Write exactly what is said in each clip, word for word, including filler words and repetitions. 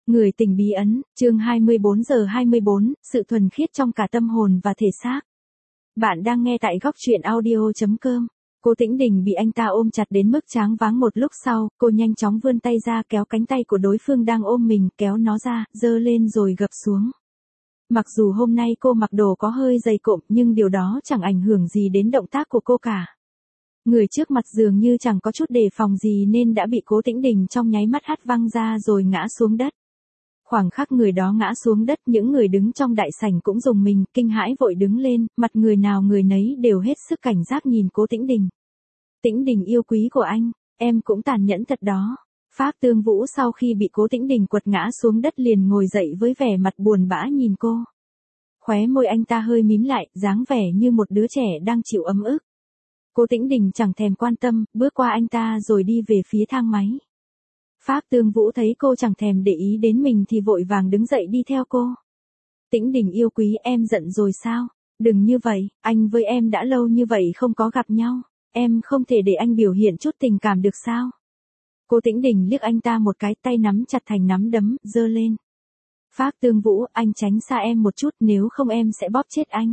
Người tình bí ẩn, chương hai mươi bốn giờ hai mươi bốn, sự thuần khiết trong cả tâm hồn và thể xác. Bạn đang nghe tại góc truyện audio chấm com. Cô Tĩnh Đình bị anh ta ôm chặt đến mức choáng váng, một lúc sau, cô nhanh chóng vươn tay ra kéo cánh tay của đối phương đang ôm mình, kéo nó ra, giơ lên rồi gập xuống. Mặc dù hôm nay cô mặc đồ có hơi dày cộm, nhưng điều đó chẳng ảnh hưởng gì đến động tác của cô cả. Người trước mặt dường như chẳng có chút đề phòng gì nên đã bị Cố Tĩnh Đình trong nháy mắt hất văng ra rồi ngã xuống đất. Khoảng khắc người đó ngã xuống đất, những người đứng trong đại sảnh cũng rùng mình, kinh hãi vội đứng lên, mặt người nào người nấy đều hết sức cảnh giác nhìn Cố Tĩnh Đình. Tĩnh Đình yêu quý của anh, em cũng tàn nhẫn thật đó. Phác Tương Vũ sau khi bị Cố Tĩnh Đình quật ngã xuống đất liền ngồi dậy với vẻ mặt buồn bã nhìn cô. Khóe môi anh ta hơi mím lại, dáng vẻ như một đứa trẻ đang chịu ấm ức. Cố Tĩnh Đình chẳng thèm quan tâm, bước qua anh ta rồi đi về phía thang máy. Phác Tương Vũ thấy cô chẳng thèm để ý đến mình thì vội vàng đứng dậy đi theo cô. Tĩnh Đình yêu quý, em giận rồi sao? Đừng như vậy, anh với em đã lâu như vậy không có gặp nhau. Em không thể để anh biểu hiện chút tình cảm được sao? Cố Tĩnh Đình liếc anh ta một cái, tay nắm chặt thành nắm đấm, giơ lên. Phác Tương Vũ, anh tránh xa em một chút, nếu không em sẽ bóp chết anh.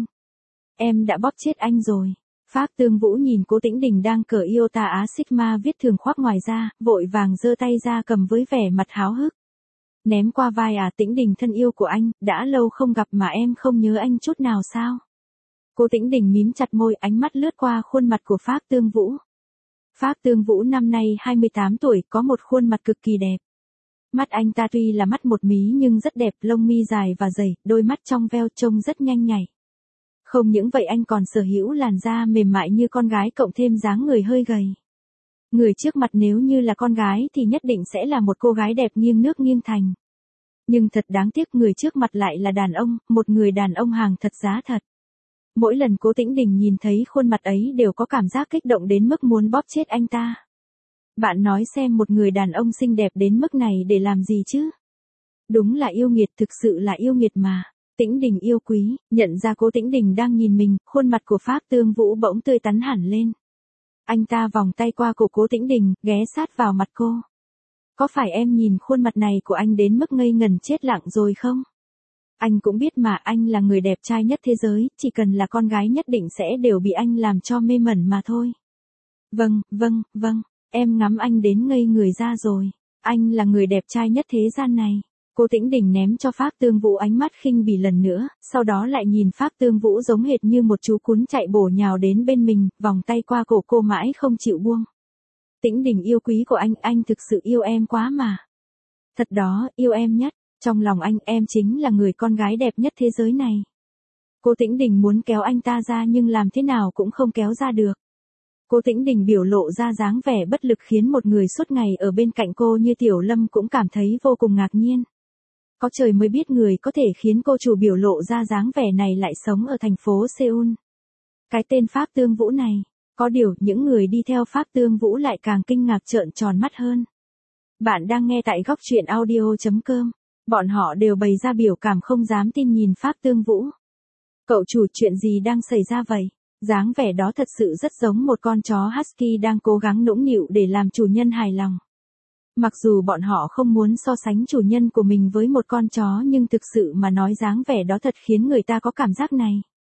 Em đã bóp chết anh rồi. Phác Tương Vũ nhìn Cố Tĩnh Đình đang cởi Iota Á Sigma viết thường khoác ngoài ra, vội vàng giơ tay ra cầm với vẻ mặt háo hức. Ném qua vai, à Tĩnh Đình thân yêu của anh, đã lâu không gặp mà em không nhớ anh chút nào sao? Cố Tĩnh Đình mím chặt môi, ánh mắt lướt qua khuôn mặt của Phác Tương Vũ. Phác Tương Vũ năm nay hai mươi tám tuổi, có một khuôn mặt cực kỳ đẹp. Mắt anh ta tuy là mắt một mí nhưng rất đẹp, lông mi dài và dày, đôi mắt trong veo trông rất nhanh nhạy. Không những vậy anh còn sở hữu làn da mềm mại như con gái cộng thêm dáng người hơi gầy. Người trước mặt nếu như là con gái thì nhất định sẽ là một cô gái đẹp nghiêng nước nghiêng thành. Nhưng thật đáng tiếc, người trước mặt lại là đàn ông, một người đàn ông hàng thật giá thật. Mỗi lần Cố Tĩnh Đình nhìn thấy khuôn mặt ấy đều có cảm giác kích động đến mức muốn bóp chết anh ta. Bạn nói xem, một người đàn ông xinh đẹp đến mức này để làm gì chứ? Đúng là yêu nghiệt, thực sự là yêu nghiệt mà. Tĩnh Đình yêu quý, nhận ra Cố Tĩnh Đình đang nhìn mình, khuôn mặt của Phác Tương Vũ bỗng tươi tắn hẳn lên. Anh ta vòng tay qua cổ Cố Tĩnh Đình, ghé sát vào mặt cô. Có phải em nhìn khuôn mặt này của anh đến mức ngây ngần chết lặng rồi không? Anh cũng biết mà, anh là người đẹp trai nhất thế giới, chỉ cần là con gái nhất định sẽ đều bị anh làm cho mê mẩn mà thôi. Vâng, vâng, vâng, em ngắm anh đến ngây người ra rồi. Anh là người đẹp trai nhất thế gian này. Cố Tĩnh Đình ném cho Phác Tương Vũ ánh mắt khinh bỉ lần nữa, sau đó lại nhìn Phác Tương Vũ giống hệt như một chú cún chạy bổ nhào đến bên mình, vòng tay qua cổ cô mãi không chịu buông. Tĩnh Đình yêu quý của anh, anh thực sự yêu em quá mà. Thật đó, yêu em nhất, trong lòng anh em chính là người con gái đẹp nhất thế giới này. Cố Tĩnh Đình muốn kéo anh ta ra nhưng làm thế nào cũng không kéo ra được. Cố Tĩnh Đình biểu lộ ra dáng vẻ bất lực khiến một người suốt ngày ở bên cạnh cô như Tiểu Lâm cũng cảm thấy vô cùng ngạc nhiên. Có trời mới biết người có thể khiến cô chủ biểu lộ ra dáng vẻ này lại sống ở thành phố Seoul. Cái tên Phác Tương Vũ này, có điều những người đi theo Phác Tương Vũ lại càng kinh ngạc trợn tròn mắt hơn. Bạn đang nghe tại góc truyện audio chấm com. Bọn họ đều bày ra biểu cảm không dám tin nhìn Phác Tương Vũ. Cậu chủ, chuyện gì đang xảy ra vậy? Dáng vẻ đó thật sự rất giống một con chó husky đang cố gắng nũng nịu để làm chủ nhân hài lòng. Mặc dù bọn họ không muốn so sánh chủ nhân của mình với một con chó nhưng thực sự mà nói dáng vẻ đó thật khiến người ta có cảm giác này.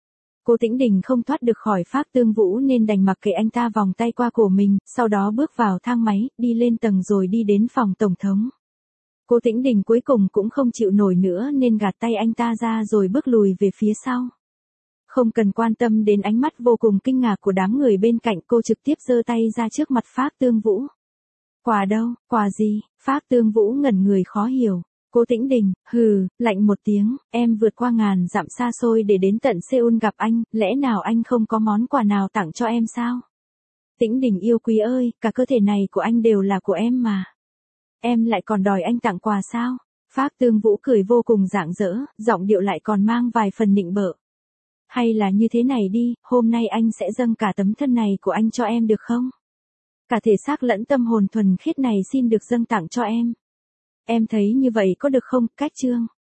Cố Tĩnh Đình không thoát được khỏi Phác Tương Vũ nên đành mặc kệ anh ta vòng tay qua cổ mình, sau đó bước vào thang máy, đi lên tầng rồi đi đến phòng tổng thống. Cố Tĩnh Đình cuối cùng cũng không chịu nổi nữa nên gạt tay anh ta ra rồi bước lùi về phía sau. Không cần quan tâm đến ánh mắt vô cùng kinh ngạc của đám người bên cạnh, cô trực tiếp giơ tay ra trước mặt Phác Tương Vũ. Quà đâu, quà gì? Phác Tương Vũ ngẩn người khó hiểu. Cố Tĩnh Đình, hừ, lạnh một tiếng, em vượt qua ngàn dặm xa xôi để đến tận Seoul gặp anh, lẽ nào anh không có món quà nào tặng cho em sao? Tĩnh Đình yêu quý ơi, cả cơ thể này của anh đều là của em mà. Em lại còn đòi anh tặng quà sao? Phác Tương Vũ cười vô cùng rạng rỡ, giọng điệu lại còn mang vài phần nịnh bợ. Hay là như thế này đi, hôm nay anh sẽ dâng cả tấm thân này của anh cho em được không? Cả thể xác lẫn tâm hồn thuần khiết này xin được dâng tặng cho em. Em thấy như vậy có được không? Cách chương.